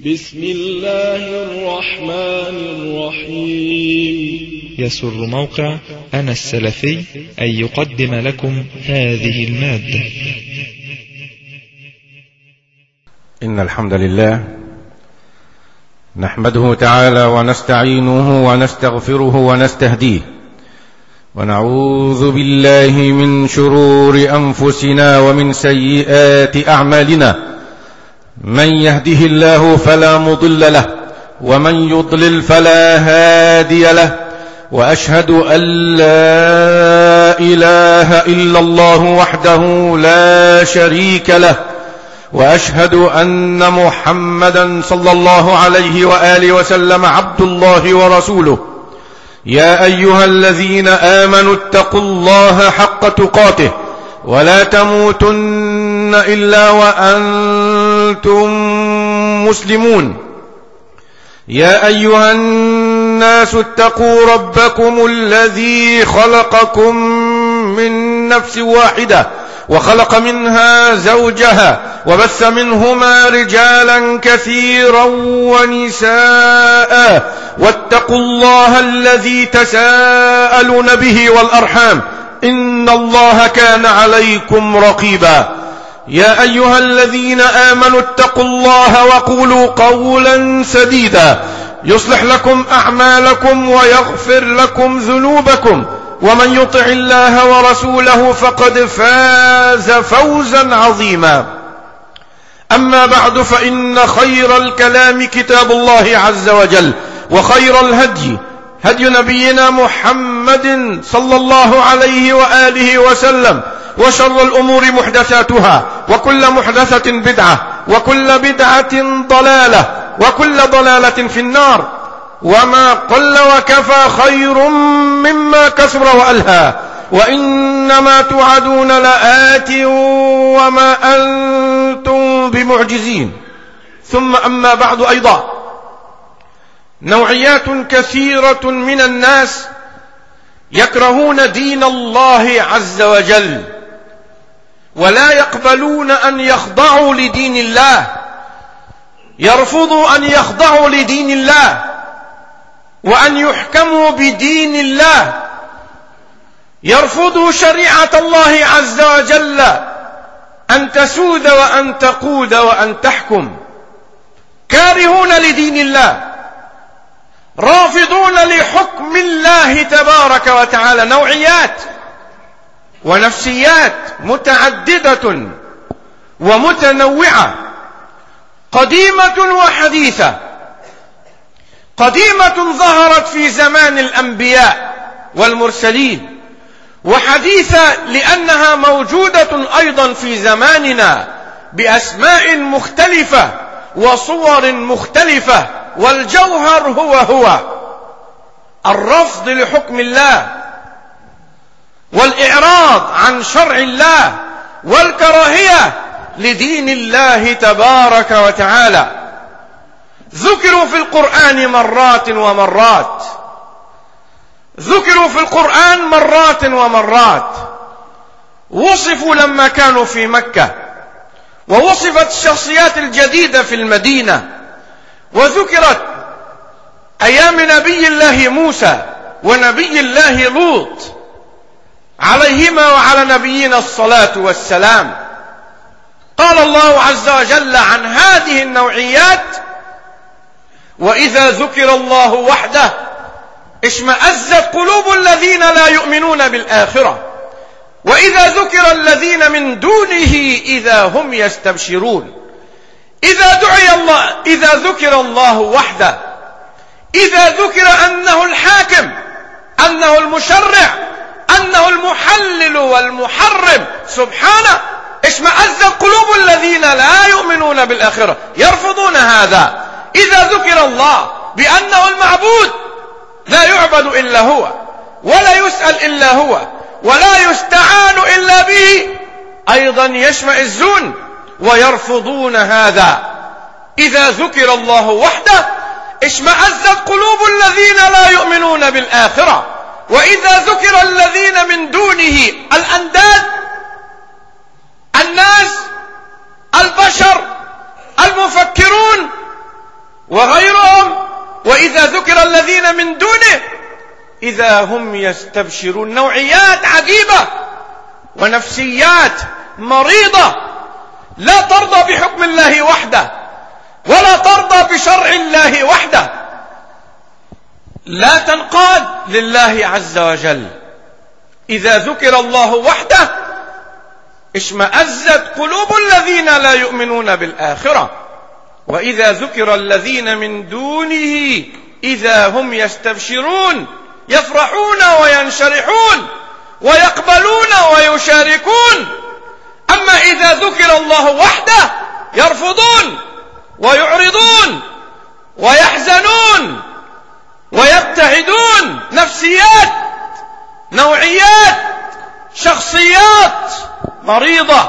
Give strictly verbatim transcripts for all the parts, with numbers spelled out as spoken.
بسم الله الرحمن الرحيم. يسر موقع أنا السلفي أن يقدم لكم هذه المادة. إن الحمد لله نحمده تعالى ونستعينه ونستغفره ونستهديه، ونعوذ بالله من شرور أنفسنا ومن سيئات أعمالنا. من يهده الله فلا مضل له، ومن يضلل فلا هادي له، وأشهد أن لا إله إلا الله وحده لا شريك له، وأشهد أن محمدا صلى الله عليه وآله وسلم عبد الله ورسوله. يا أيها الذين آمنوا اتقوا الله حق تقاته ولا تموتن إلا وأنتم مسلمون. يا أيها الناس اتقوا ربكم الذي خلقكم من نفس واحدة وخلق منها زوجها وبث منهما رجالا كثيرا ونساء، واتقوا الله الذي تساءلون به والأرحام إن الله كان عليكم رقيبا. يا أيها الذين آمنوا اتقوا الله وقولوا قولا سديدا يصلح لكم أعمالكم ويغفر لكم ذنوبكم، ومن يطع الله ورسوله فقد فاز فوزا عظيما. أما بعد، فإن خير الكلام كتاب الله عز وجل، وخير الهدي هدي نبينا محمد صلى الله عليه وآله وسلم، وشر الأمور محدثاتها، وكل محدثة بدعة، وكل بدعة ضلالة، وكل ضلالة في النار. وما قل وكفى خير مما كثر وألهى، وإنما توعدون لآت وما أنتم بمعجزين. ثم أما بعد، أيضا نوعيات كثيرة من الناس يكرهون دين الله عز وجل، ولا يقبلون أن يخضعوا لدين الله، يرفضوا أن يخضعوا لدين الله وأن يحكموا بدين الله، يرفضوا شريعة الله عز وجل أن تسود وأن تقود وأن تحكم، كارهون لدين الله، رافضون لحكم الله تبارك وتعالى. نوعيات ونفسيات متعددة ومتنوعة، قديمة وحديثة. قديمة ظهرت في زمان الأنبياء والمرسلين، وحديثة لأنها موجودة أيضا في زماننا بأسماء مختلفة وصور مختلفة، والجوهر هو هو الرفض لحكم الله، والإعراض عن شرع الله، والكراهية لدين الله تبارك وتعالى. ذكروا في القرآن مرات ومرات، ذكروا في القرآن مرات ومرات، وصفوا لما كانوا في مكة، ووصفت الشخصيات الجديدة في المدينة، وذكرت أيام نبي الله موسى ونبي الله لوط عليهما وعلى نبينا الصلاة والسلام. قال الله عز وجل عن هذه النوعيات: وإذا ذكر الله وحده اشمأزت قلوب الذين لا يؤمنون بالآخرة، وإذا ذكر الذين من دونه إذا هم يستبشرون. إذا دعي الله، إذا ذكر الله وحده، إذا ذكر أنه الحاكم، أنه المشرع، أنه المحلل والمحرم سبحانه، اشمأزت قلوب الذين لا يؤمنون بالآخرة، يرفضون هذا. إذا ذكر الله بأنه المعبود، لا يعبد إلا هو، ولا يسأل إلا هو، ولا يستعان إلا به، أيضا يشمئزون ويرفضون هذا. إذا ذكر الله وحده اشمأزت قلوب الذين لا يؤمنون بالآخرة، وإذا ذكر الذين من دونه الأنداد، الناس، البشر، المفكرون، وغيرهم. وإذا ذكر الذين من دونه إذا هم يستبشرون. نوعيات عجيبة ونفسيات مريضة لا ترضى بحكم الله وحده ولا ترضى بشرع الله وحده، لا تنقاد لله عز وجل. إذا ذكر الله وحده اشمأزت قلوب الذين لا يؤمنون بالآخرة، وإذا ذكر الذين من دونه إذا هم يستبشرون، يفرحون وينشرحون ويقبلون ويشاركون. أما إذا ذكر الله وحده يرفضون ويعرضون ويحزنون ويبتعدون. نفسيات، نوعيات، شخصيات مريضة،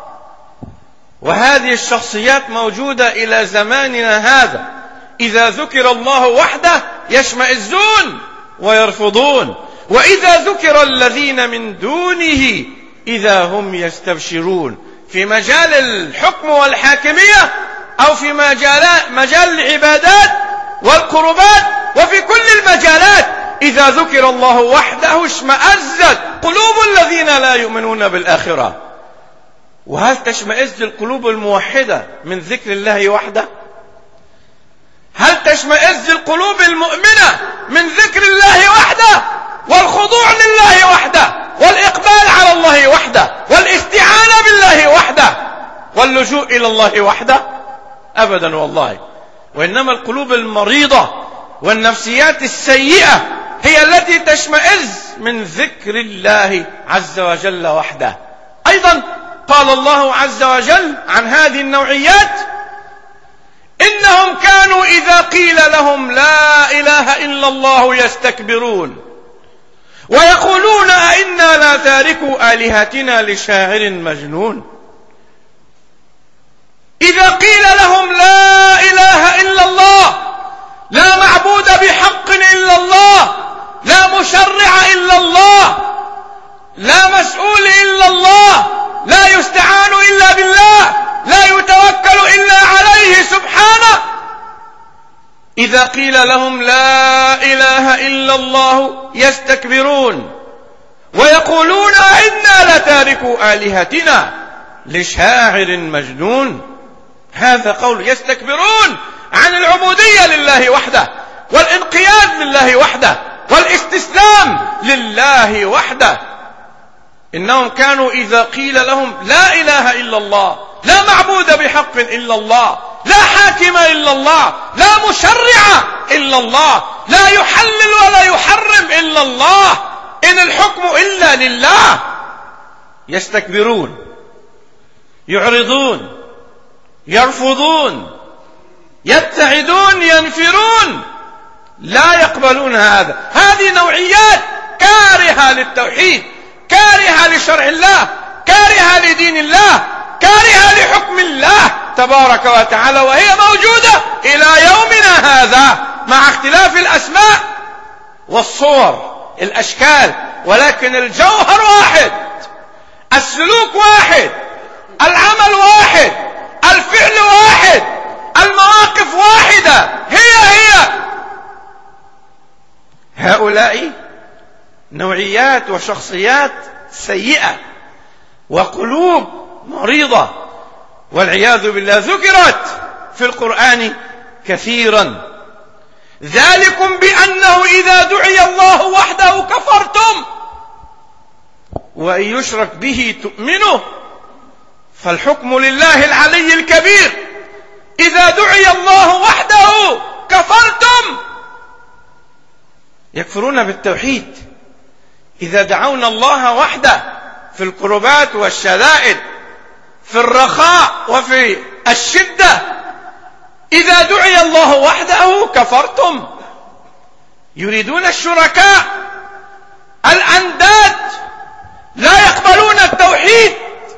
وهذه الشخصيات موجودة إلى زماننا هذا. إذا ذكر الله وحده يشمئزون ويرفضون، وإذا ذكر الذين من دونه إذا هم يستبشرون. في مجال الحكم والحاكمية أو في مجال مجال العبادات والقربات وفي كل المجالات إذا ذكر الله وحده اشمأزت قلوب الذين لا يؤمنون بالآخرة. وهل تشمئز القلوب الموحدة من ذكر الله وحده؟ هل تشمئز القلوب المؤمنة من ذكر الله وحده والخضوع لله وحده والإقبال على الله وحده والاستعانة بالله وحده واللجوء إلى الله وحده؟ أبدا والله. وإنما القلوب المريضة والنفسيات السيئة هي التي تشمئز من ذكر الله عز وجل وحده. أيضا قال الله عز وجل عن هذه النوعيات: إنهم كانوا إذا قيل لهم لا إله إلا الله يستكبرون ويقولون أئنا لا تاركوا آلهتنا لشاعر مجنون. إذا قيل لهم لا إله إلا الله، لا معبود بحق إلا الله، لا مشرع إلا الله، لا مسؤول إلا الله، لا يستعان إلا بالله، لا يتوكل إلا عليه سبحانه. إذا قيل لهم لا إله إلا الله يستكبرون ويقولون إنا لتاركوا آلهتنا لشاعر مجنون. هذا قول يستكبرون عن العبودية لله وحده والانقياد لله وحده والاستسلام لله وحده. إنهم كانوا إذا قيل لهم لا إله إلا الله، لا معبود بحق إلا الله، لا حاكم إلا الله، لا مشرع إلا الله، لا يحلل ولا يحرم إلا الله، إن الحكم إلا لله، يستكبرون، يعرضون، يرفضون، يبتعدون، ينفرون، لا يقبلون هذا. هذه نوعيات كارهة للتوحيد، كارهة لشرع الله، كارهة لدين الله، كارهة لحكم الله تبارك وتعالى، وهي موجودة إلى يومنا هذا مع اختلاف الأسماء والصور الأشكال، ولكن الجوهر واحد، السلوك واحد، العمل واحد، الفعل واحد، المواقف واحدة، هي هي. هؤلاء نوعيات وشخصيات سيئة وقلوب مريضة والعياذ بالله، ذكرت في القرآن كثيرا. ذلكم بأنه إذا دعي الله وحده كفرتم وإن يشرك به تؤمنوا فالحكم لله العلي الكبير. إذا دعي الله وحده كفرتم، يكفرون بالتوحيد. إذا دعونا الله وحده في القربات والشدائد، في الرخاء وفي الشدة، إذا دعي الله وحده كفرتم. يريدون الشركاء، الأنداد، لا يقبلون التوحيد،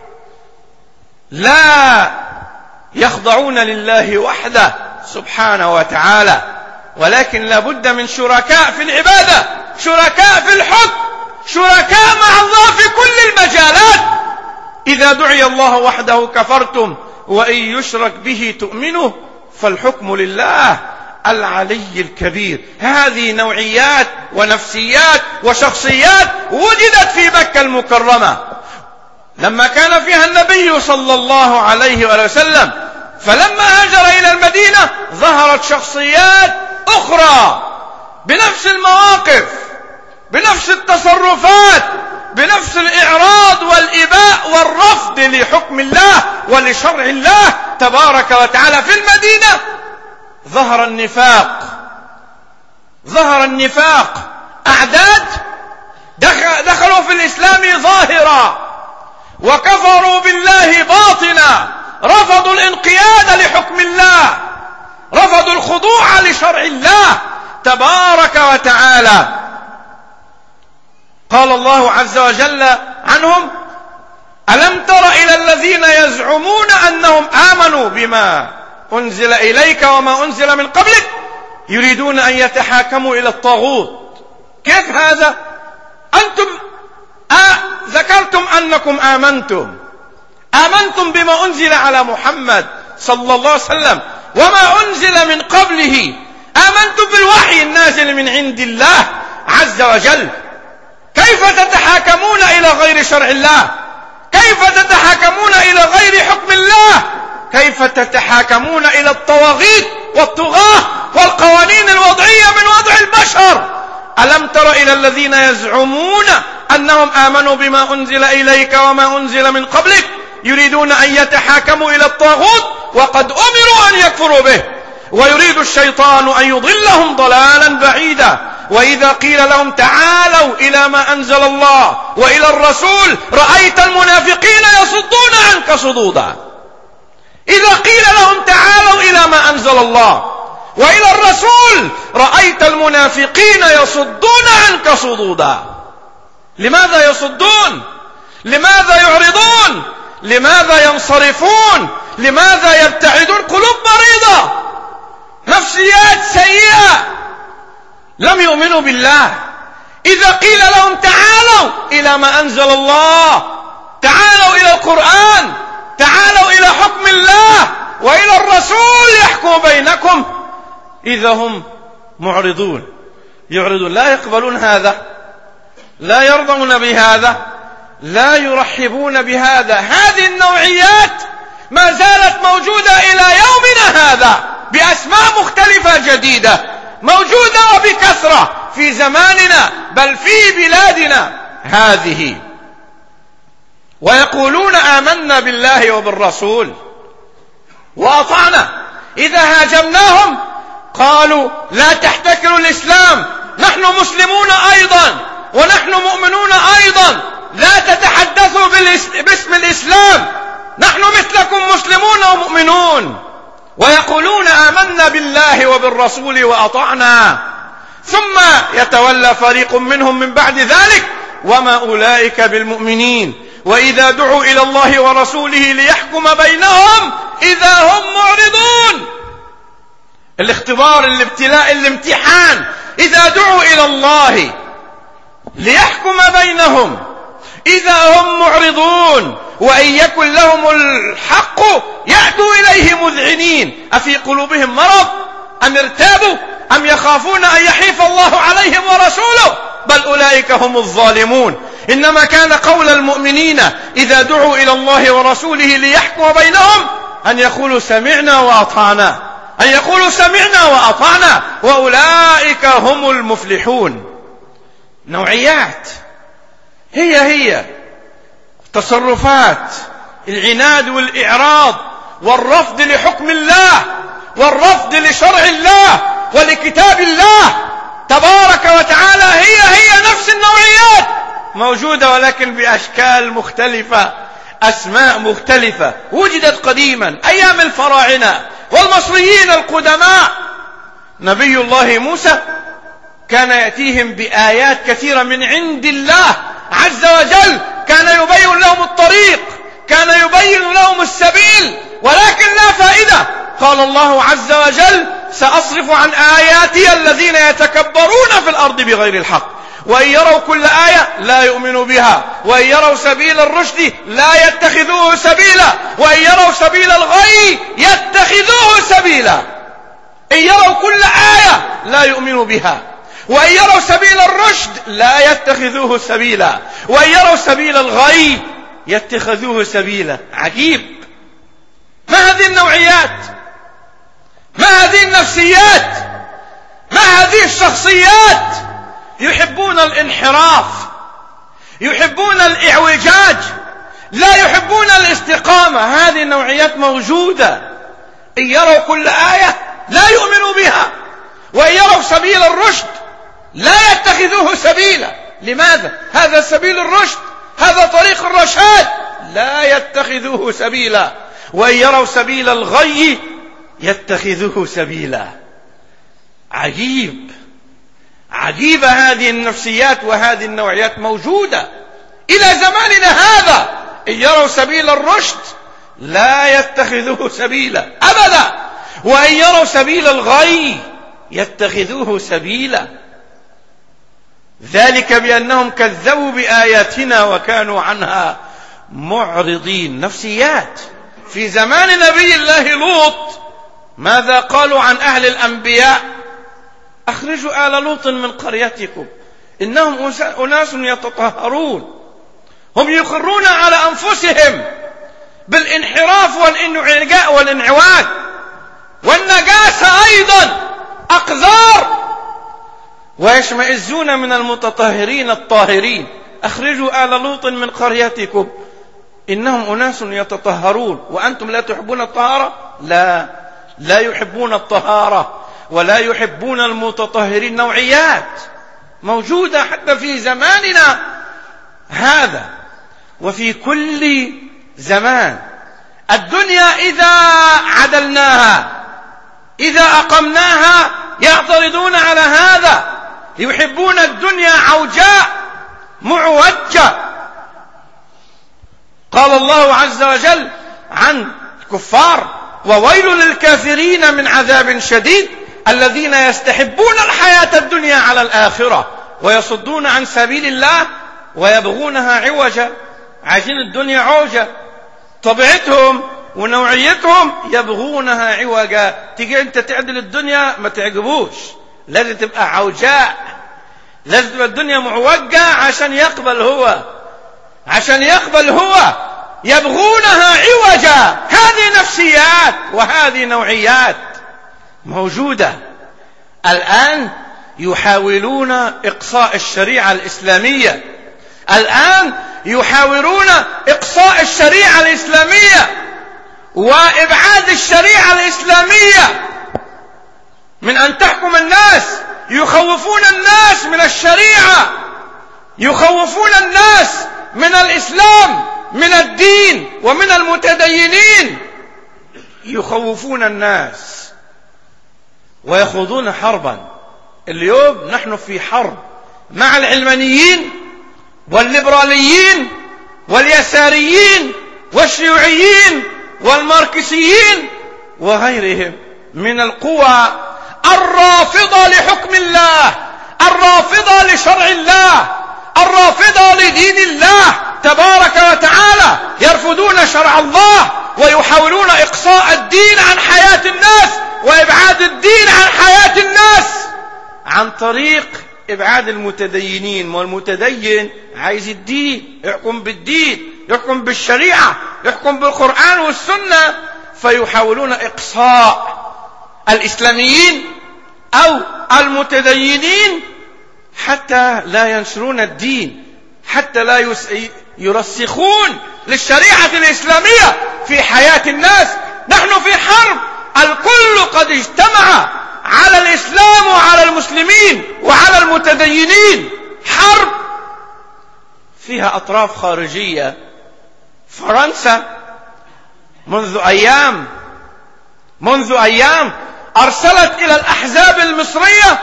لا يخضعون لله وحده سبحانه وتعالى، ولكن لابد من شركاء في العبادة، شركاء في الحكم، شركاء مع الله في كل المجالات. إذا دعي الله وحده كفرتم وإن يشرك به تؤمنوا فالحكم لله العلي الكبير. هذه نوعيات ونفسيات وشخصيات وجدت في مكة المكرمة لما كان فيها النبي صلى الله عليه وآله وسلم، فلما هاجر إلى المدينة ظهرت شخصيات أخرى بنفس المواقف، بنفس التصرفات، بنفس الإعراض والإباء والرفض لحكم الله ولشرع الله تبارك وتعالى. في المدينة ظهر النفاق، ظهر النفاق، أعداد دخلوا في الإسلام ظاهرا وكفروا بالله باطنا، رفضوا الانقياد لحكم الله، رفضوا الخضوع لشرع الله تبارك وتعالى. قال الله عز وجل عنهم: ألم تر إلى الذين يزعمون أنهم آمنوا بما أنزل إليك وما أنزل من قبلك يريدون أن يتحاكموا إلى الطاغوت. كيف هذا؟ أنتم آه ذكرتم أنكم آمنتم آمنتم بما أنزل على محمد صلى الله عليه وسلم وما أنزل من قبله، آمنتم بالوحي النازل من عند الله عز وجل. كيف تتحاكمون إلى غير شرع الله؟ كيف تتحاكمون إلى غير حكم الله؟ كيف تتحاكمون إلى الطواغيت والطغاة والقوانين الوضعية من وضع البشر؟ ألم تر إلى الذين يزعمون أنهم آمنوا بما أنزل إليك وما أنزل من قبلك يريدون أن يتحاكموا إلى الطاغوت وقد أمروا أن يكفروا به ويريد الشيطان أن يضلهم ضلالا بعيدا. وإذا قيل لهم تعالوا إلى ما أنزل الله وإلى الرسول رأيت المنافقين يصدون عنك صدودا. إذا قيل لهم تعالوا إلى ما أنزل الله وإلى الرسول رأيت المنافقين يصدون عنك صدودا. لماذا يصدون؟ لماذا يعرضون؟ لماذا ينصرفون؟ لماذا يبتعدون؟ قلوب مريضة، نفسيات سيئة، لم يؤمنوا بالله. إذا قيل لهم تعالوا إلى ما أنزل الله، تعالوا إلى القرآن، تعالوا إلى حكم الله وإلى الرسول يحكم بينكم، إذا هم معرضون، يعرضون، لا يقبلون هذا، لا يرضون بهذا، لا يرحبون بهذا. هذه النوعيات ما زالت موجودة إلى يومنا هذا بأسماء مختلفة جديدة، موجودة وبكثرة في زماننا بل في بلادنا هذه. ويقولون آمنا بالله وبالرسول وأطعنا، إذا هاجمناهم قالوا لا تحتكروا الإسلام، نحن مسلمون أيضا ونحن مؤمنون أيضا، لا تتحدثوا باسم الإسلام، نحن مثلكم مسلمون ومؤمنون. ويقولون آمنا بالله وبالرسول وأطعنا، ثم يتولى فريق منهم من بعد ذلك وما أولئك بالمؤمنين، وإذا دعوا إلى الله ورسوله ليحكم بينهم إذا هم معرضون. الاختبار، الابتلاء، الامتحان، إذا دعوا إلى الله ليحكم بينهم إذا هم معرضون، وإن يكن لهم الحق يأتوا إليه مذعنين. أفي قلوبهم مرض أم ارتابوا أم يخافون أن يحيف الله عليهم ورسوله؟ بل أولئك هم الظالمون. إنما كان قول المؤمنين إذا دعوا إلى الله ورسوله ليحكم بينهم أن يقولوا سمعنا وأطعنا، أن يقولوا سمعنا وأطعنا، وأولئك هم المفلحون. نوعيات هي هي تصرفات العناد والإعراض والرفض لحكم الله والرفض لشرع الله ولكتاب الله تبارك وتعالى، هي هي نفس النوعيات موجودة ولكن بأشكال مختلفة، أسماء مختلفة، وجدت قديما أيام الفراعنة والمصريين القدماء. نبي الله موسى كان يأتيهم بآيات كثيرة من عند الله عز وجل، كان يبين لهم الطريق، كان يبين لهم السبيل، ولكن لا فائدة. قال الله عز وجل سأصرف عن آياتي الذين يتكبرون في الأرض بغير الحق، وإن يروا كل آية لا يؤمنوا بها، وإن يروا سبيل الرشد لا يتخذوه سبيلا، وإن يروا سبيل الغي يتخذوه سبيلا. إن يروا كل آية لا يؤمنوا بها، وإن يروا سبيل الرشد لا يتخذوه سبيلا، وإن يروا سبيل الغي يتخذوه سبيلا. عجيب. ما هذه النوعيات؟ ما هذه النفسيات؟ ما هذه الشخصيات؟ يحبون الانحراف، يحبون الإعوجاج، لا يحبون الاستقامة. هذه النوعيات موجودة. إن يروا كل آية لا يؤمنوا بها، وإن يروا سبيل الرشد لا يتخذوه سبيلا. لماذا؟ هذا سبيل الرشد، هذا طريق الرشاد، لا يتخذوه سبيلا. وإن يروا سبيل الغي يتخذوه سبيلا. عجيب. عجيبة هذه النفسيات وهذه النوعيات موجودة إلى زماننا هذا. إن يروا سبيل الرشد لا يتخذوه سبيلا أبدا، وإن يروا سبيل الغي يتخذوه سبيلا. ذلك بأنهم كذبوا بآياتنا وكانوا عنها معرضين. نفسيات. في زمان نبي الله لوط ماذا قالوا عن أهل الأنبياء؟ أخرجوا آل لوط من قريتكم إنهم أناس يتطهرون. هم يقرون على أنفسهم بالانحراف والانعجاء والانعواج والنجاسة أيضا، أقذار، ويشمئزون من المتطهرين الطاهرين. أخرجوا آل لوط من قريتكم إنهم أناس يتطهرون. وأنتم لا تحبون الطهارة؟ لا، لا يحبون الطهارة ولا يحبون المتطهرين. نوعيات موجودة حتى في زماننا هذا وفي كل زمان. الدنيا إذا عدلناها، إذا أقمناها، يعترضون على هذا. يحبون الدنيا عوجاء معوجة. قال الله عز وجل عن الكفار: وويل للكافرين من عذاب شديد الذين يستحبون الحياة الدنيا على الآخرة ويصدون عن سبيل الله ويبغونها عوجا. عايزين الدنيا عوجة، طبيعتهم ونوعيتهم يبغونها عوجا. تيجي انت تعدل الدنيا ما تعجبوش، لازم تبقى عوجاء، لازم تبقى الدنيا معوجة عشان يقبل هو، عشان يقبل هو. يبغونها عوجا. هذه نفسيات وهذه نوعيات موجودة. الآن يحاولون إقصاء الشريعة الإسلامية، الآن يحاولون إقصاء الشريعة الإسلامية وإبعاد الشريعة الإسلامية من أن تحكم الناس. يخوفون الناس من الشريعة، يخوفون الناس من الإسلام، من الدين ومن المتدينين. يخوفون الناس ويخوضون حربا. اليوم نحن في حرب مع العلمانيين والليبراليين واليساريين والشيوعيين والماركسيين وغيرهم من القوى الرافضة لحكم الله، الرافضة لشرع الله، الرافضة لدين الله تبارك وتعالى. يرفضون شرع الله ويحاولون إقصاء الدين عن حياة الناس وإبعاد الدين عن حياة الناس عن طريق إبعاد المتدينين. والمتدين عايز الدين، يحكم بالدين، يحكم بالشريعة، يحكم بالقرآن والسنة. فيحاولون إقصاء الإسلاميين أو المتدينين حتى لا ينشرون الدين، حتى لا يرسخون للشريعة الإسلامية في حياة الناس. نحن في حرب، الكل قد اجتمع على الإسلام وعلى المسلمين وعلى المتدينين. حرب فيها أطراف خارجية. فرنسا منذ أيام منذ أيام أرسلت إلى الأحزاب المصرية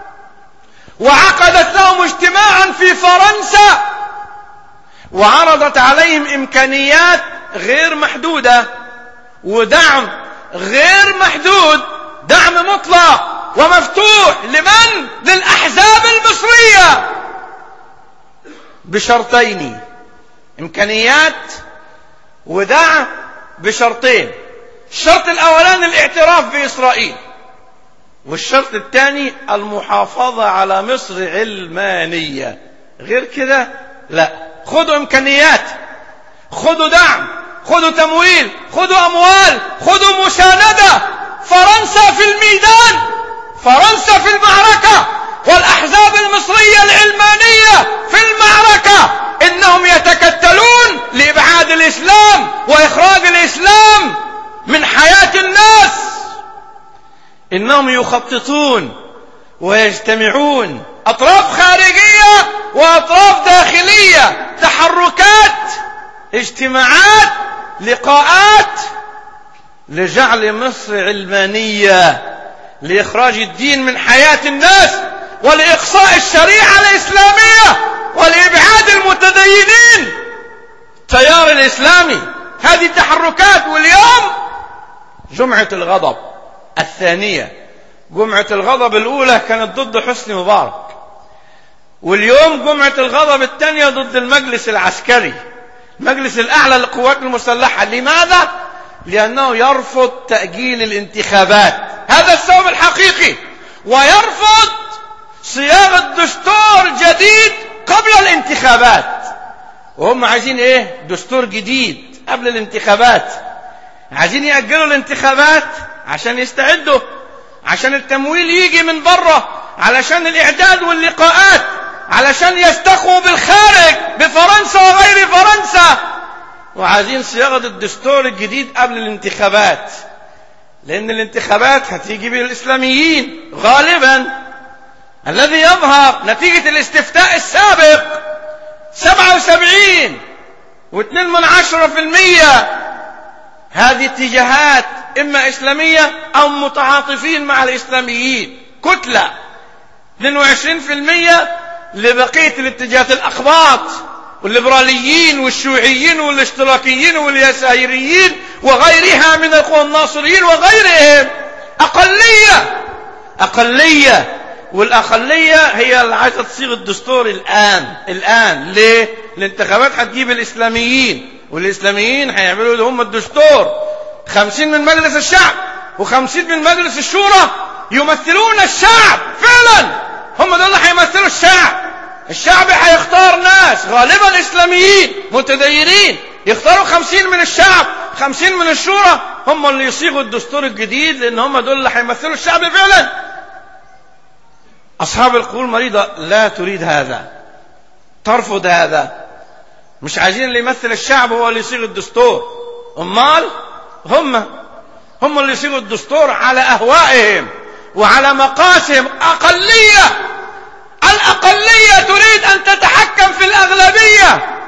وعقدت لهم اجتماعا في فرنسا وعرضت عليهم إمكانيات غير محدودة ودعم غير محدود، دعم مطلق ومفتوح. لمن؟ للأحزاب المصرية بشرطين: إمكانيات ودعم بشرطين. الشرط الأولاني الاعتراف بإسرائيل. والشرط الثاني المحافظة على مصر علمانية. غير كده لا. خدوا إمكانيات، خدوا دعم، خدوا تمويل، خدوا أموال، خدوا مساندة. فرنسا في الميدان، فرنسا في المعركة، والأحزاب المصرية العلمانية في المعركة. إنهم يتكتلون لإبعاد الإسلام وإخراج الإسلام من حياة الناس. إنهم يخططون ويجتمعون، أطراف خارجية وأطراف داخلية، تحركات، اجتماعات، لقاءات، لجعل مصر علمانية، لإخراج الدين من حياة الناس، ولإقصاء الشريعة الإسلامية، ولإبعاد المتدينين، التيار الإسلامي. هذه التحركات. واليوم جمعة الغضب الثانية. جمعة الغضب الأولى كانت ضد حسني مبارك، واليوم جمعة الغضب الثانية ضد المجلس العسكري، المجلس الأعلى للقوات المسلحة. لماذا؟ لأنه يرفض تأجيل الانتخابات، هذا السبب الحقيقي، ويرفض صياغة دستور جديد قبل الانتخابات. وهم عايزين ايه؟ دستور جديد قبل الانتخابات. عايزين يأجلوا الانتخابات عشان يستعدوا، عشان التمويل يجي من بره، علشان الإعداد واللقاءات، علشان يستخوا بالخارج بفرنسا وغير فرنسا. وعايزين صياغة الدستور الجديد قبل الانتخابات، لأن الانتخابات هتيجي بالإسلاميين غالبا. الذي يظهر نتيجة الاستفتاء السابق سبعة وسبعين واثنين من عشرة في المية هذه اتجاهات إما إسلامية أو متعاطفين مع الإسلاميين، كتلة. اثنين وعشرين في المية لبقية الاتجاهات، الأقباط والليبراليين والشيوعيين والاشتراكيين واليساريين وغيرها من القوى الناصريين وغيرهم. أقلية أقلية والأقلية هي اللي عايزة تصيغ الدستور الآن. الآن ليه؟ الانتخابات هتجيب الإسلاميين، والإسلاميين هيعملوا هم الدستور. خمسين من مجلس الشعب وخمسين من مجلس الشورى يمثلون الشعب فعلا، هم دول اللي هيمثلوا الشعب. الشعب هيختار ناس غالبا إسلاميين متدينين، يختاروا خمسين من الشعب، خمسين من الشورى، هم اللي يصيغوا الدستور الجديد، لأن هم دول اللي هيمثلوا الشعب فعلا. أصحاب القلوب المريضة لا تريد هذا، ترفض هذا. مش عايزين اللي يمثل الشعب هو اللي يصيغ الدستور، أمال هم هم اللي يصيغوا الدستور على أهوائهم وعلى مقاسهم. أقلية الأقلية تريد أن تتحكم في الأغلبية،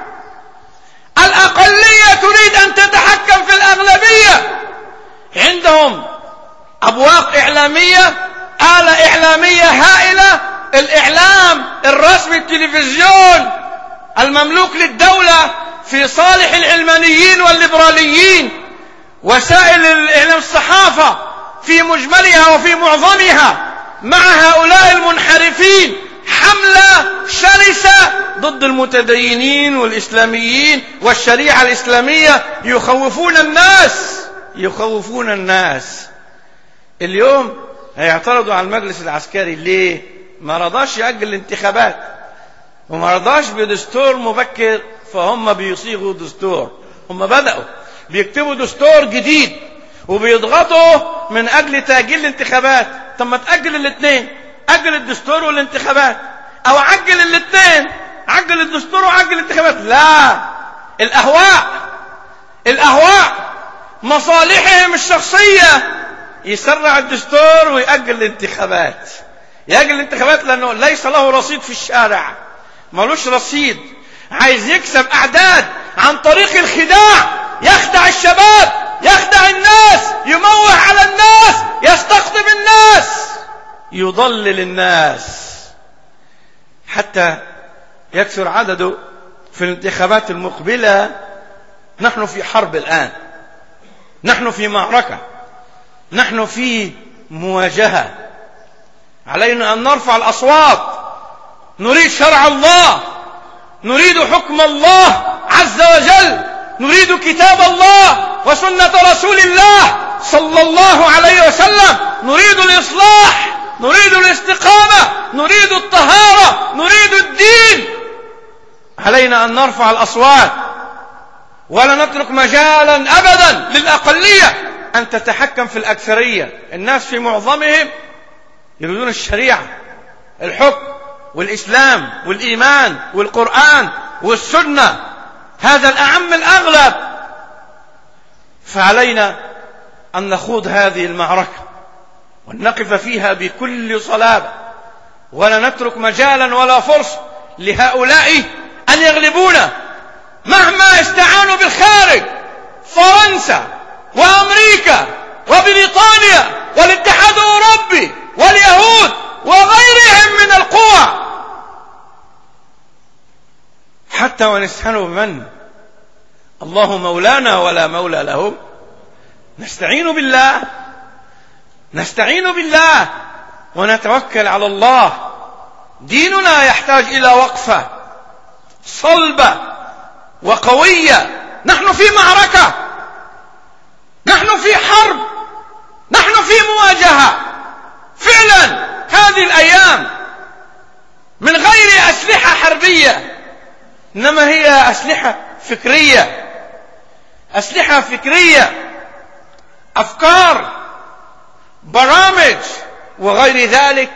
الأقلية تريد أن تتحكم في الأغلبية. عندهم أبواق إعلامية، آلة إعلامية هائلة، الإعلام الرسمي، التلفزيون المملوك للدولة في صالح العلمانيين والليبراليين، وسائل الإعلام، الصحافة في مجملها وفي معظمها مع هؤلاء المنحرفين، حملة شرسة ضد المتدينين والإسلاميين والشريعة الإسلامية. يخوفون الناس يخوفون الناس. اليوم هيعترضوا على المجلس العسكري. ليه؟ ما رضاش يأجل الانتخابات وما رضاش بدستور مبكر، فهم بيصيغوا دستور. هم بدأوا بيكتبوا دستور جديد وبيضغطوا من أجل تأجيل الانتخابات. طب ما تأجل الاثنين، أجل الدستور والانتخابات، أو عجل الاثنين، عجل الدستور وعجل الانتخابات. لا، الأهواء الأهواء مصالحهم الشخصية، يسرع الدستور ويأجل الانتخابات. يأجل الانتخابات لأنه ليس له رصيد في الشارع، ملوش رصيد، عايز يكسب أعداد عن طريق الخداع، يخدع الشباب، يخدع الناس، يموه على الناس، يستقطب الناس، يضلل الناس حتى يكثر عدده في الانتخابات المقبلة. نحن في حرب الآن، نحن في معركة، نحن في مواجهة. علينا أن نرفع الأصوات. نريد شرع الله، نريد حكم الله عز وجل، نريد كتاب الله وسنة رسول الله صلى الله عليه وسلم، نريد الإصلاح الاستقامة، نريد الطهارة، نريد الدين. علينا أن نرفع الأصوات ولا نترك مجالا أبدا للأقلية أن تتحكم في الأكثرية. الناس في معظمهم يريدون الشريعة، الحكم والإسلام والإيمان والقرآن والسنة، هذا الأعم الأغلب. فعلينا أن نخوض هذه المعركة ونقف فيها بكل صلابة، ولا نترك مجالا ولا فرصة لهؤلاء أن يغلبونا مهما استعانوا بالخارج، فرنسا وأمريكا وبريطانيا والاتحاد الأوروبي واليهود وغيرهم من القوى. حتى وإن استعانوا بمن؟ الله مولانا ولا مولى لهم. نستعين بالله، نستعين بالله ونتوكل على الله. ديننا يحتاج إلى وقفة صلبة وقوية. نحن في معركة، نحن في حرب، نحن في مواجهة. فعلا هذه الأيام من غير أسلحة حربية، إنما هي أسلحة فكرية، أسلحة فكرية، أفكار، برامج وغير ذلك.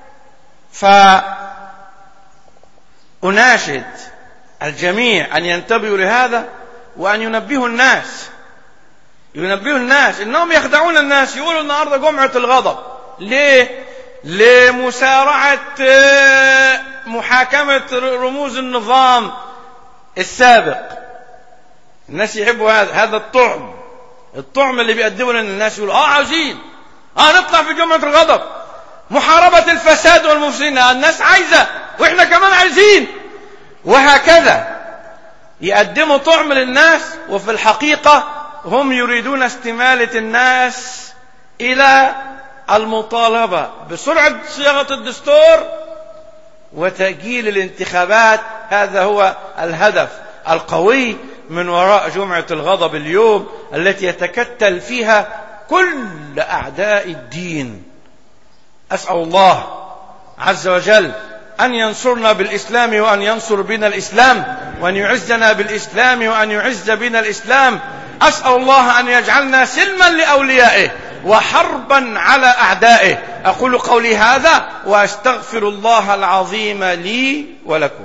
فأناشد الجميع أن ينتبهوا لهذا وأن ينبهوا الناس، ينبهوا الناس إنهم يخدعون الناس. يقولوا النهاردة جمعة الغضب. ليه؟ لمسارعة محاكمة رموز النظام السابق. الناس يحبوا هذا هذا الطعم، الطعم اللي بيقدمه لنا الناس. يقولوا اه عاوزين اه نطلع في جمعة الغضب، محاربة الفساد والمفسدين. الناس عايزة واحنا كمان عايزين، وهكذا يقدموا طعم للناس، وفي الحقيقة هم يريدون استمالة الناس إلى المطالبة بسرعة صياغة الدستور وتأجيل الانتخابات. هذا هو الهدف القوي من وراء جمعة الغضب اليوم، التي يتكتل فيها كل أعداء الدين. أسأل الله عز وجل أن ينصرنا بالإسلام وأن ينصر بنا الإسلام، وأن يعزنا بالإسلام وأن يعز بنا الإسلام. أسأل الله أن يجعلنا سلما لأوليائه وحربا على أعدائه. أقول قولي هذا وأستغفر الله العظيم لي ولكم.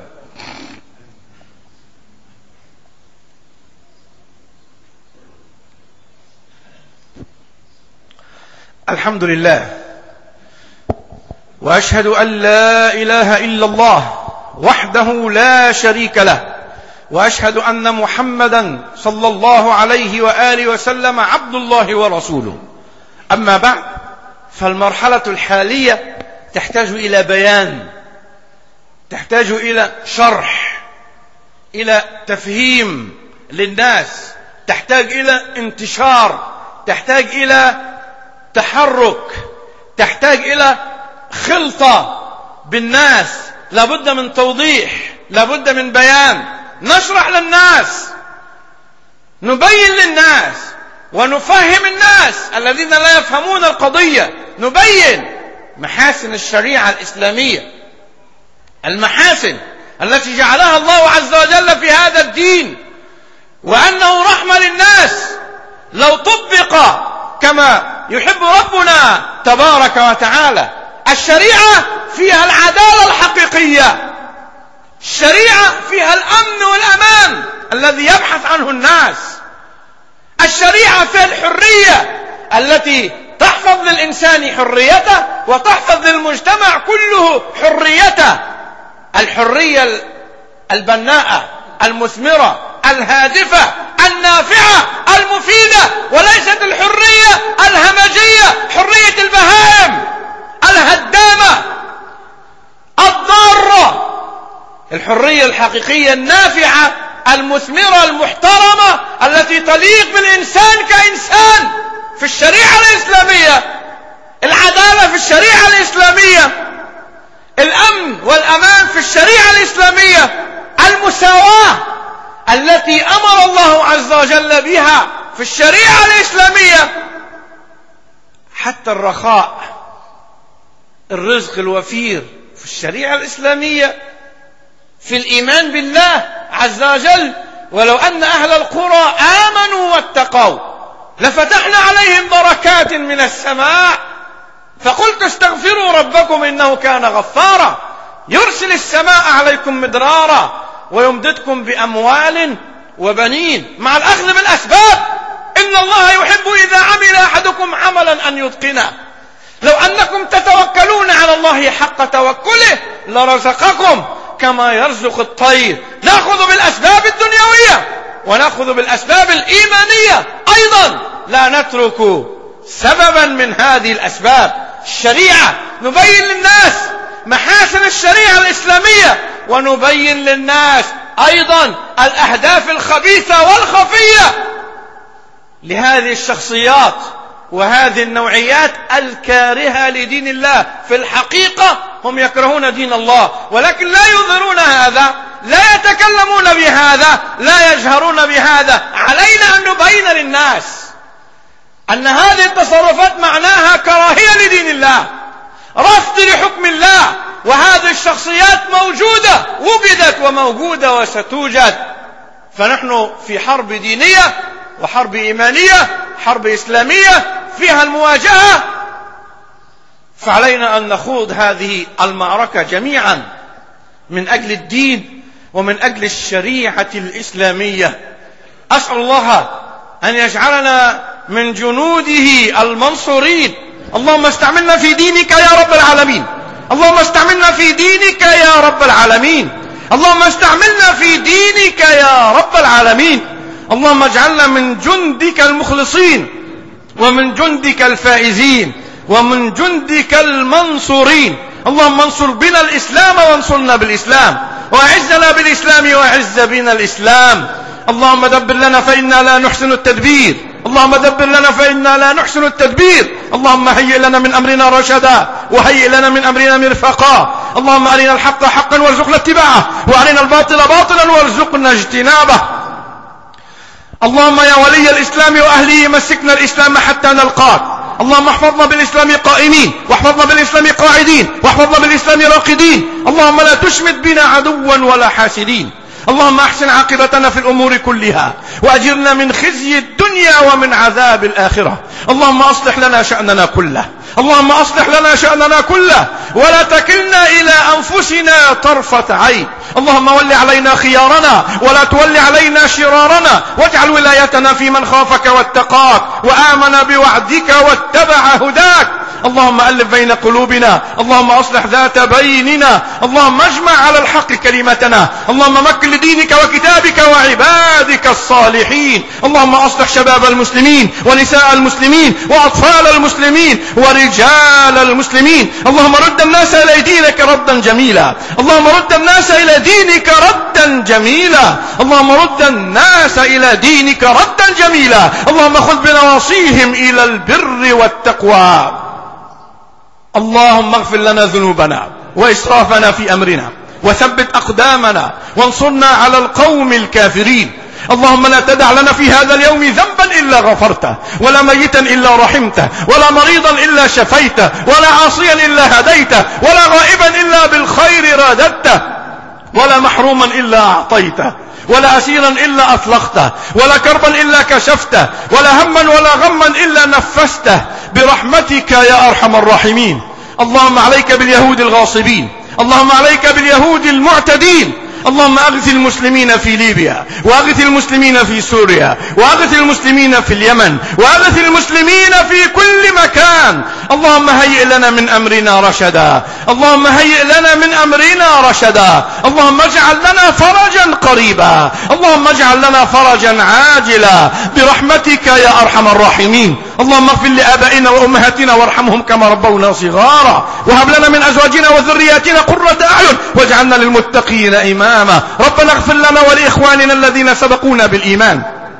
الحمد لله، وأشهد أن لا إله إلا الله وحده لا شريك له، وأشهد أن محمدا صلى الله عليه وآله وسلم عبد الله ورسوله. أما بعد، فالمرحلة الحالية تحتاج إلى بيان، تحتاج إلى شرح، إلى تفهيم للناس، تحتاج إلى انتشار، تحتاج إلى تحرك، تحتاج إلى خلطة بالناس. لابد من توضيح، لابد من بيان، نشرح للناس، نبين للناس ونفهم الناس الذين لا يفهمون القضية. نبين محاسن الشريعة الإسلامية، المحاسن التي جعلها الله عز وجل في هذا الدين، وأنه رحمة للناس لو طبق كما يحب ربنا تبارك وتعالى. الشريعة فيها العدالة الحقيقية، الشريعة فيها الأمن والأمان الذي يبحث عنه الناس، الشريعة فيها الحرية التي تحفظ للإنسان حريته وتحفظ للمجتمع كله حريته. الحرية البناءة المثمرة الهادفة النافعة المفيدة، وليست الحرية الهمجية، حرية البهائم الهدامة الضارة. الحرية الحقيقية النافعة المثمرة المحترمة التي تليق بالإنسان كإنسان في الشريعة الإسلامية، العدالة في الشريعة الإسلامية، الأمن والأمان في الشريعة الإسلامية، المساواة التي أمر الله عز وجل بها في الشريعة الإسلامية، حتى الرخاء الرزق الوفير في الشريعة الإسلامية، في الإيمان بالله عز وجل. ولو أن أهل القرى آمنوا واتقوا لفتحنا عليهم بركات من السماء. فقلت استغفروا ربكم إنه كان غفارا يرسل السماء عليكم مدرارا ويمددكم بأموال وبنين، مع الأخذ بالأسباب. إن الله يحب إذا عمل أحدكم عملا أن يتقنه. لو أنكم تتوكلون على الله حق توكله لرزقكم كما يرزق الطير. نأخذ بالأسباب الدنيوية ونأخذ بالأسباب الإيمانية أيضا، لا نترك سببا من هذه الأسباب. الشريعة نبين للناس محاسن الشريعة الإسلامية، ونبين للناس أيضا الأهداف الخبيثة والخفية لهذه الشخصيات وهذه النوعيات الكارهة لدين الله. في الحقيقة هم يكرهون دين الله، ولكن لا يظهرون هذا، لا يتكلمون بهذا، لا يجهرون بهذا. علينا أن نبين للناس أن هذه التصرفات معناها كراهية لدين الله، رفض لحكم الله. وهذه الشخصيات موجودة، وجدت وموجودة وستوجد. فنحن في حرب دينية وحرب إيمانية، حرب إسلامية فيها المواجهة. فعلينا أن نخوض هذه المعركة جميعا من أجل الدين ومن أجل الشريعة الإسلامية. أسأل الله أن يجعلنا من جنوده المنصورين. اللهم استعملنا في دينك يا رب العالمين. اللهم استعملنا في دينك يا رب العالمين. اللهم استعملنا في دينك يا رب العالمين. اللهم اجعلنا من جندك المخلصين ومن جندك الفائزين ومن جندك المنصورين. اللهم انصر بنا الإسلام وانصرنا بالإسلام، وأعزنا بالإسلام وأعز بنا الإسلام. اللهم دبر لنا فإنا لا نحسن التدبير. اللهم دبر لنا فإنا لا نحسن التدبير. اللهم هيئ لنا من أمرنا رشدا وهيئ لنا من أمرنا مرفقا. اللهم أرنا الحق حقا وارزقنا اتباعه، وأرنا الباطل باطلا وارزقنا اجتنابه. اللهم يا ولي الإسلام وأهله مسكنا الإسلام حتى نلقاك. اللهم احفظنا بالإسلام قائمين، واحفظنا بالإسلام قاعدين، واحفظنا بالإسلام راقدين. اللهم لا تشمت بنا عدوا ولا حاسدين. اللهم احسن عاقبتنا في الأمور كلها، وأجرنا من خزي الدنيا ومن عذاب الآخرة. اللهم أصلح لنا شأننا كله. اللهم أصلح لنا شأننا كله، ولا تكلنا إلى أنفسنا طرفة عين. اللهم ول علينا خيارنا ولا تول علينا شرارنا، واجعل ولايتنا في من خافك واتقاك وآمن بوعدك واتبع هداك. اللهم ألف بين قلوبنا. اللهم أصلح ذات بيننا. اللهم اجمع على الحق كلمتنا. اللهم مكن لدينك وكتابك وعبادك الصالحين. اللهم أصلح شباب المسلمين ونساء المسلمين وأطفال المسلمين ورجال المسلمين. اللهم رد الناس إلى دينك ردا جميلا. اللهم رد الناس إلى دينك ردا جميلا. اللهم رد الناس إلى دينك ردا جميلا. اللهم خذ بنواصيهم إلى البر والتقوى. اللهم اغفر لنا ذنوبنا وإسرافنا في أمرنا، وثبت أقدامنا وانصرنا على القوم الكافرين. اللهم لا تدع لنا في هذا اليوم ذنبا إلا غفرته، ولا ميتا إلا رحمته، ولا مريضا إلا شفيته، ولا عاصيا إلا هديته، ولا غائبا إلا بالخير راددته، ولا محروما إلا أعطيته، ولا أسيرا إلا أطلقته، ولا كربا إلا كشفته، ولا هما ولا غما إلا نفسته، برحمتك يا أرحم الراحمين. اللهم عليك باليهود الغاصبين. اللهم عليك باليهود المعتدين. اللهم أغث المسلمين في ليبيا، وأغث المسلمين في سوريا، وأغث المسلمين في اليمن، وأغث المسلمين في كل مكان. اللهم هيئ لنا من أمرنا رشدا. اللهم هيئ لنا من أمرنا رشدا. اللهم اجعل لنا فرجا قريبا. اللهم اجعل لنا فرجا عاجلا برحمتك يا أرحم الراحمين. اللهم اغفر لآبائنا وأمهاتنا وارحمهم كما ربونا صغارا، وهب لنا من أزواجنا وذرياتنا قرة أعين، واجعلنا للمتقين إماما. ربنا اغفر لنا ولإخواننا الذين سبقونا بالإيمان،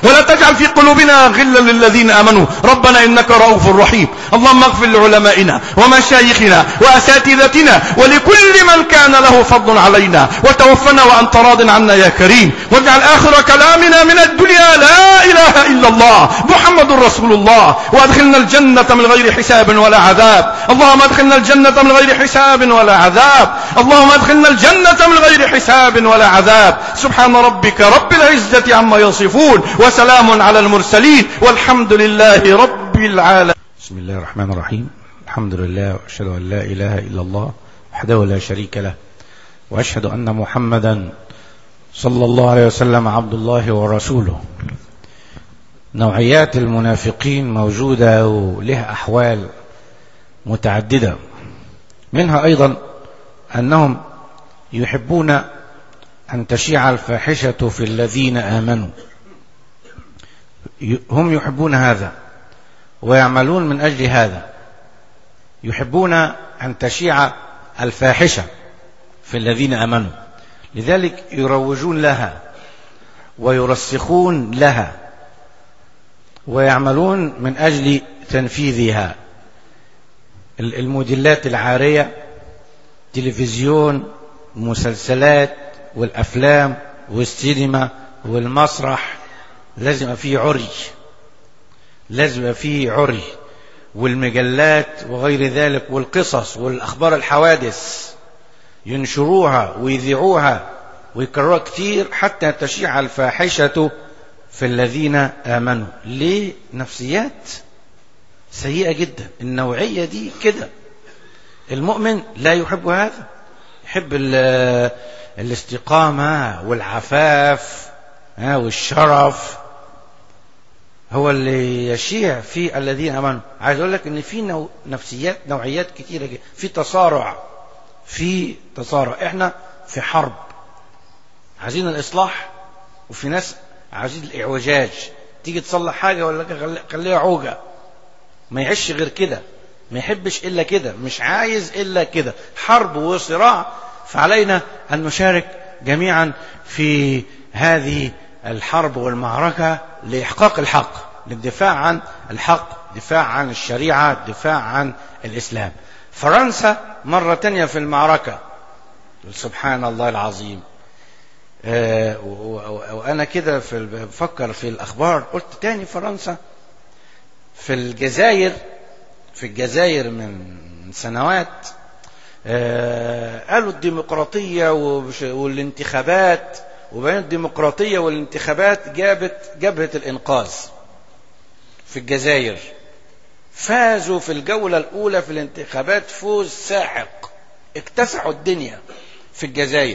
ولا تجعل في قلوبنا غلا للذين آمنوا ربنا إنك رؤوف رحيم. اللهم اغفر لعلمائنا ومشايخنا وأساتذتنا ولكل من كان له فضل علينا، وتوفنا وأنت راض عنا يا كريم، واجعل آخر كلامنا من الدنيا لا إله إلا الله محمد رسول الله، وادخلنا الجنة من غير حساب ولا عذاب. اللهم ادخلنا الجنة من غير حساب ولا عذاب. اللهم ادخلنا الجنة من غير حساب ولا عذاب. سبحان ربك رب العزة عما يصفون، وسلام على المرسلين، والحمد لله رب العالمين. بسم الله الرحمن الرحيم. الحمد لله، وأشهد أن لا إله إلا الله وحده لا شريك له، وأشهد أن محمدا صلى الله عليه وسلم عبد الله ورسوله. نوعيات المنافقين موجودة ولها أحوال متعددة، منها أيضا أنهم يحبون أن تشيع الفاحشة في الذين آمنوا. هم يحبون هذا ويعملون من أجل هذا، يحبون أن تشيع الفاحشة في الذين آمنوا، لذلك يروجون لها ويرسخون لها ويعملون من أجل تنفيذها. الموديلات العارية، تلفزيون، مسلسلات والأفلام والسينما والمسرح، لازم فيه عري، لازم فيه عري، والمجلات وغير ذلك، والقصص والأخبار الحوادث ينشروها ويذيعوها ويكرروها كتير حتى تشيع الفاحشة في الذين آمنوا. ليه؟ نفسيات سيئة جدا. النوعية دي كده. المؤمن لا يحب هذا، يحب الاستقامة والعفاف والشرف، هو اللي يشيع في الذين آمنوا. عايز أقول لك إن في نوع نفسيات نوعيات كتيرة جدا، في تصارع في تصارع إحنا في حرب عايزين الإصلاح، وفي ناس عايزين الإعوجاج. تيجي تصلح حاجة ولا خليها عوجة، ما يعيش غير كده، ما يحبش إلا كده، مش عايز إلا كده. حرب وصراع، فعلينا أن نشارك جميعا في هذه الحرب والمعركة لإحقاق الحق، للدفاع عن الحق، دفاع عن الشريعة، دفاع عن الإسلام. فرنسا مرة تانية في المعركة، سبحان الله العظيم. آه وأنا كده في بفكر في الأخبار، قلت تاني فرنسا. في الجزائر في الجزائر من سنوات آه قالوا الديمقراطية والانتخابات، وبين الديمقراطية والانتخابات جابت جبهة الإنقاذ في الجزائر، فازوا في الجولة الأولى في الانتخابات فوز ساحق، اكتسحوا الدنيا في الجزائر.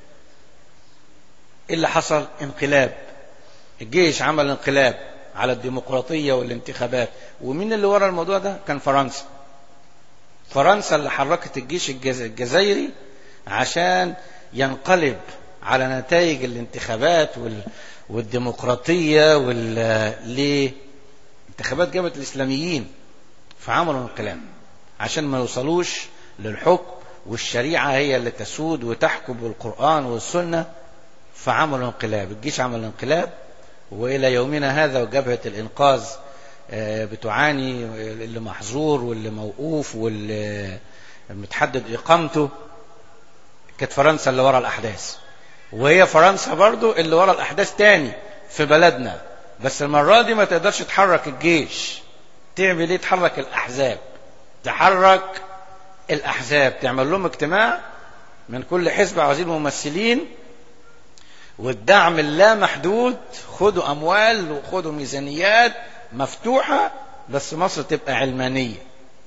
إيه اللي حصل؟ انقلاب. الجيش عمل انقلاب على الديمقراطية والانتخابات. ومين اللي ورا الموضوع ده؟ كان فرنسا. فرنسا اللي حركت الجيش الجزائري عشان ينقلب على نتائج الانتخابات والديمقراطية وال انتخابات جابت الإسلاميين، فعملوا انقلاب عشان ما يوصلوش للحكم، والشريعة هي اللي تسود وتحكم بالقرآن والسنة، فعملوا انقلاب. الجيش عمل انقلاب، وإلى يومنا هذا وجبهة الإنقاذ بتعاني، اللي محظور واللي موقوف واللي متحدد إقامته. كانت فرنسا اللي وراء الأحداث، وهي فرنسا برضو اللي وراء الأحداث تاني في بلدنا، بس المرة دي ما تقدرش تحرك الجيش. تعمل ايه؟ تحرك الأحزاب، تحرك الأحزاب، تعمل لهم اجتماع من كل حزب عاوزين ممثلين، والدعم اللا محدود، خدوا أموال وخدوا ميزانيات مفتوحة، بس مصر تبقى علمانية.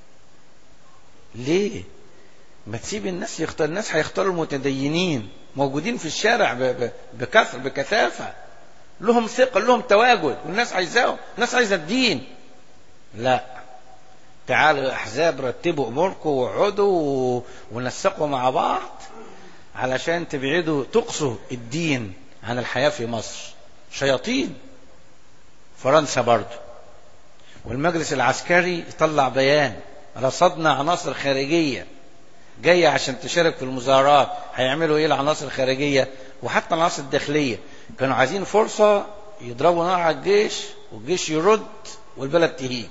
ليه؟ ما تسيب الناس يختار. الناس هيختاروا المتدينين، موجودين في الشارع بكثر بكثافة، لهم ثقة، لهم تواجد، والناس عايزاهم، الناس عايزة الدين. لا، تعالوا الأحزاب رتبوا أموركم واقعدوا ونسقوا مع بعض علشان تبعدوا، تقصوا الدين عن الحياة في مصر. شياطين. فرنسا برضو، والمجلس العسكري يطلع بيان: رصدنا عناصر خارجية جاية عشان تشارك في المظاهرات. هيعملوا ايه العناصر الخارجية؟ وحتى العناصر الداخلية كانوا عايزين فرصة يضربوا نار على الجيش والجيش يرد والبلد تهيج.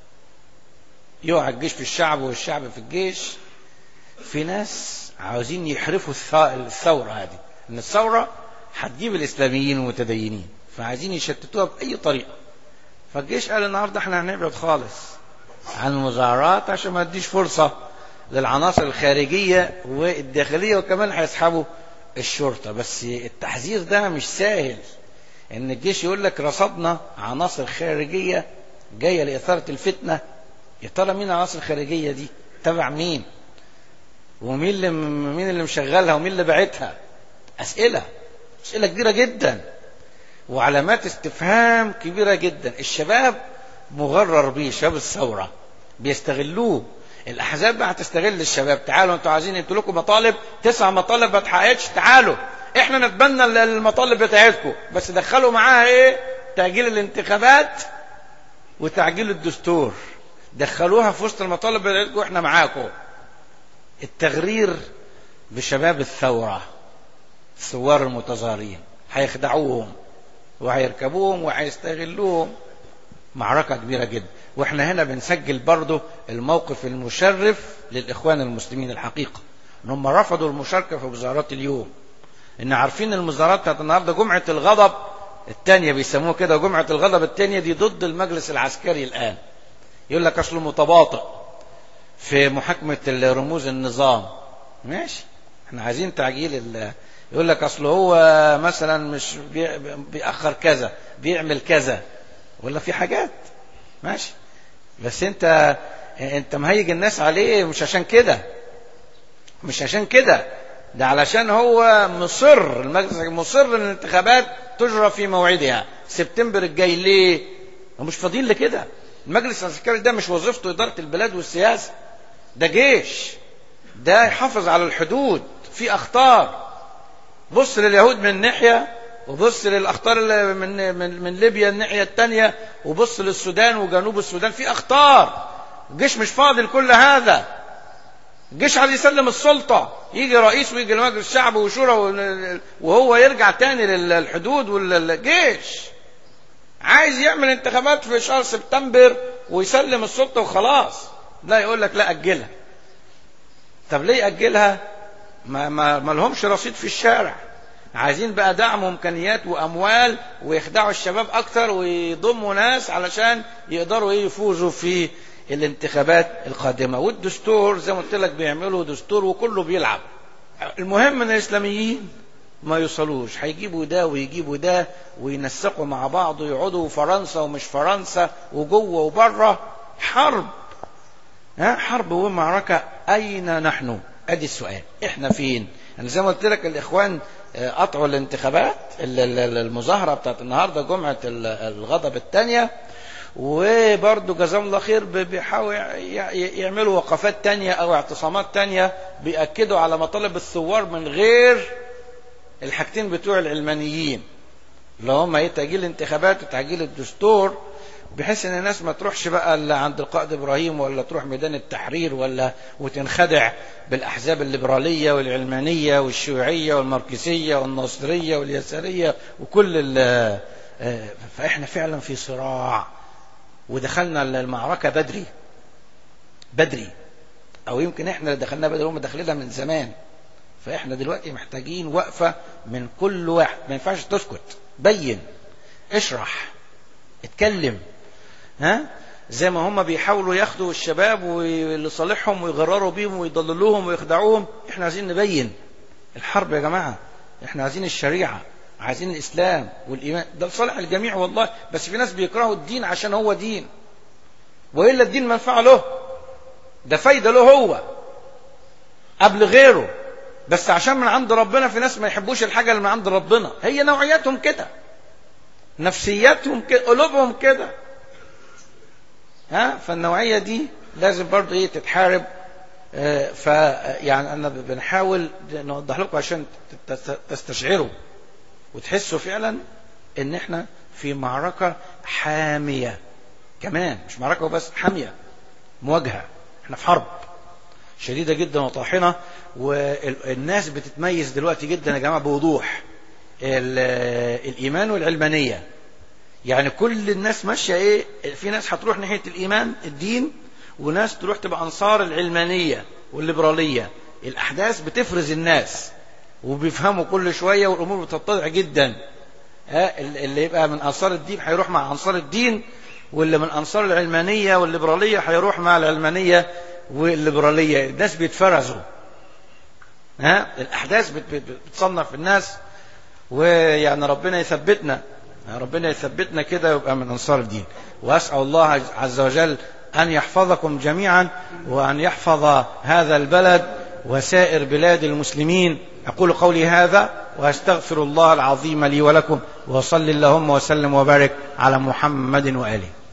يقع الجيش في الشعب والشعب في الجيش. في ناس عاوزين يحرفوا الثورة هذه، ان الثورة هتجيب الاسلاميين والمتدينين، فعايزين يشتتوها بأي طريقة. فالجيش قال النهارده احنا هنبعد خالص عن المظاهرات عشان ما اديش فرصة للعناصر الخارجية والداخلية، وكمان هيسحبوا الشرطة. بس التحذير ده مش سهل، ان الجيش يقول لك رصدنا عناصر خارجية جاية لإثارة الفتنة. يا ترى مين العناصر الخارجية دي؟ تبع مين؟ ومين اللي مين اللي مشغلها ومين اللي باعتها؟ أسئلة أسئلة كبيرة جدا وعلامات استفهام كبيرة جدا. الشباب مغرر بيه، شباب الثورة بيستغلوه. الأحزاب بقى هتستغل الشباب. تعالوا انتوا عايزين انتوا لكم مطالب، تسع مطالب ما اتحققتش، تعالوا احنا نتبنى المطالب بتاعتكم، بس دخلوا معاها ايه؟ تأجيل الانتخابات وتعجيل الدستور. دخلوها في وسط المطالب بتاعتكم، احنا معاكم. التغرير بشباب الثورة، الثوار المتظاهرين، هيخدعوهم وهيركبوهم وهيستغلوهم. معركة كبيرة جدا. واحنا هنا بنسجل برضو الموقف المشرف للإخوان المسلمين الحقيقة، ان هم رفضوا المشاركة في مظاهرات اليوم. ان عارفين المظاهرات بتاعت النهارده جمعة الغضب الثانية، بيسموها كده جمعة الغضب الثانية، دي ضد المجلس العسكري الآن. يقول لك اصله متباطئ في محاكمة رموز النظام. ماشي، احنا عايزين تعجيل ال... يقول لك اصله هو مثلا مش بي... بيأخر كذا، بيعمل كذا، ولا في حاجات. ماشي، بس انت انت مهيج الناس عليه مش عشان كده، مش عشان كده، ده علشان هو مصر، المجلس مصر ان الانتخابات تجرى في موعدها سبتمبر الجاي. ليه؟ مش فاضيين لكده. المجلس العسكري ده مش وظيفته إدارة البلاد والسياسة، ده جيش، ده يحافظ على الحدود. في أخطار، بص لليهود من ناحية، وبص للأخطار من, من, من ليبيا الناحية التانية، وبص للسودان وجنوب السودان، في أخطار. الجيش مش فاضي لكل هذا. الجيش عايز يسلم السلطة، يجي رئيس ويجي المجلس الشعب وشورى وهو يرجع تاني للحدود. والجيش عايز يعمل انتخابات في شهر سبتمبر ويسلم السلطة وخلاص. لا، يقول لك لا أجلها. طب ليه أجلها؟ ما, ما, ما لهمش رصيد في الشارع. عايزين بقى دعم وامكانيات واموال ويخدعوا الشباب اكتر ويضموا ناس علشان يقدروا يفوزوا في الانتخابات القادمة. والدستور زي ما قلت لك بيعملوا دستور وكله بيلعب. المهم ان الاسلاميين ما يوصلوش، هيجيبوا ده ويجيبوا ده وينسقوا مع بعض ويقعدوا فرنسا ومش فرنسا وجوه وبره. حرب، ها حرب ومعركة. اين نحن؟ ادي السؤال، احنا فين؟ انا زي ما قلت لك الاخوان قطعوا الانتخابات، المظاهرة بتاعت النهاردة جمعة الغضب الثانية، وبرضه جزاهم الله خير بيحاولوا يعملوا وقفات تانية او اعتصامات تانية بيأكدوا على مطالب الثوار من غير الحاجتين بتوع العلمانيين اللي هم ايه؟ تأجيل الانتخابات وتعجيل الدستور، بحيث ان الناس ما تروحش بقى اللي عند القائد ابراهيم ولا تروح ميدان التحرير ولا وتنخدع بالاحزاب الليبراليه والعلمانيه والشيوعيه والماركسيه والناصريه واليساريه وكل. فاحنا فعلا في صراع، ودخلنا المعركه بدري بدري، او يمكن احنا اللي دخلنا بدري، هم داخلينها من زمان. فاحنا دلوقتي محتاجين وقفه من كل واحد. ما ينفعش تسكت، بين، اشرح، اتكلم. ها زي ما هم بيحاولوا ياخدوا الشباب ولصالحهم ويغرروا بيهم ويضللوهم ويخدعوهم، احنا عايزين نبين الحرب يا جماعة. احنا عايزين الشريعة، عايزين الإسلام والإيمان، ده لصالح الجميع والله. بس في ناس بيكرهوا الدين عشان هو دين، وإلا الدين منفعة له، ده فايدة له هو قبل غيره. بس عشان من عند ربنا في ناس ما يحبوش الحاجة اللي من عند ربنا. هي نوعياتهم كده، نفسياتهم كده، قلوبهم كده. ها فالنوعية دي لازم برضو ايه تتحارب. اه فيعني انا بنحاول نوضح لكم عشان تستشعروا وتحسوا فعلا ان احنا في معركة حامية، كمان مش معركة بس، حامية، مواجهة. احنا في حرب شديدة جدا وطاحنة، والناس بتتميز دلوقتي جدا يا جماعة بوضوح الإيمان والعلمانية. يعني كل الناس ماشية ايه، في ناس هتروح ناحية الإيمان الدين، وناس تروح تبقى أنصار العلمانية والليبرالية. الأحداث بتفرز الناس وبيفهموا كل شوية والأمور بتتضح جدا. اللي يبقى من أنصار الدين هيروح مع أنصار الدين، واللي من أنصار العلمانية والليبرالية هيروح مع العلمانية والليبرالية. الناس بيتفرزوا، ها الأحداث بتصنف الناس. ويعني ربنا يثبتنا، ربنا يثبتنا كده ويبقى من أنصار الدين. وأسأل الله عز وجل أن يحفظكم جميعا، وأن يحفظ هذا البلد وسائر بلاد المسلمين. أقول قولي هذا وأستغفر الله العظيم لي ولكم، وصل اللهم وسلم وبارك على محمد وآله.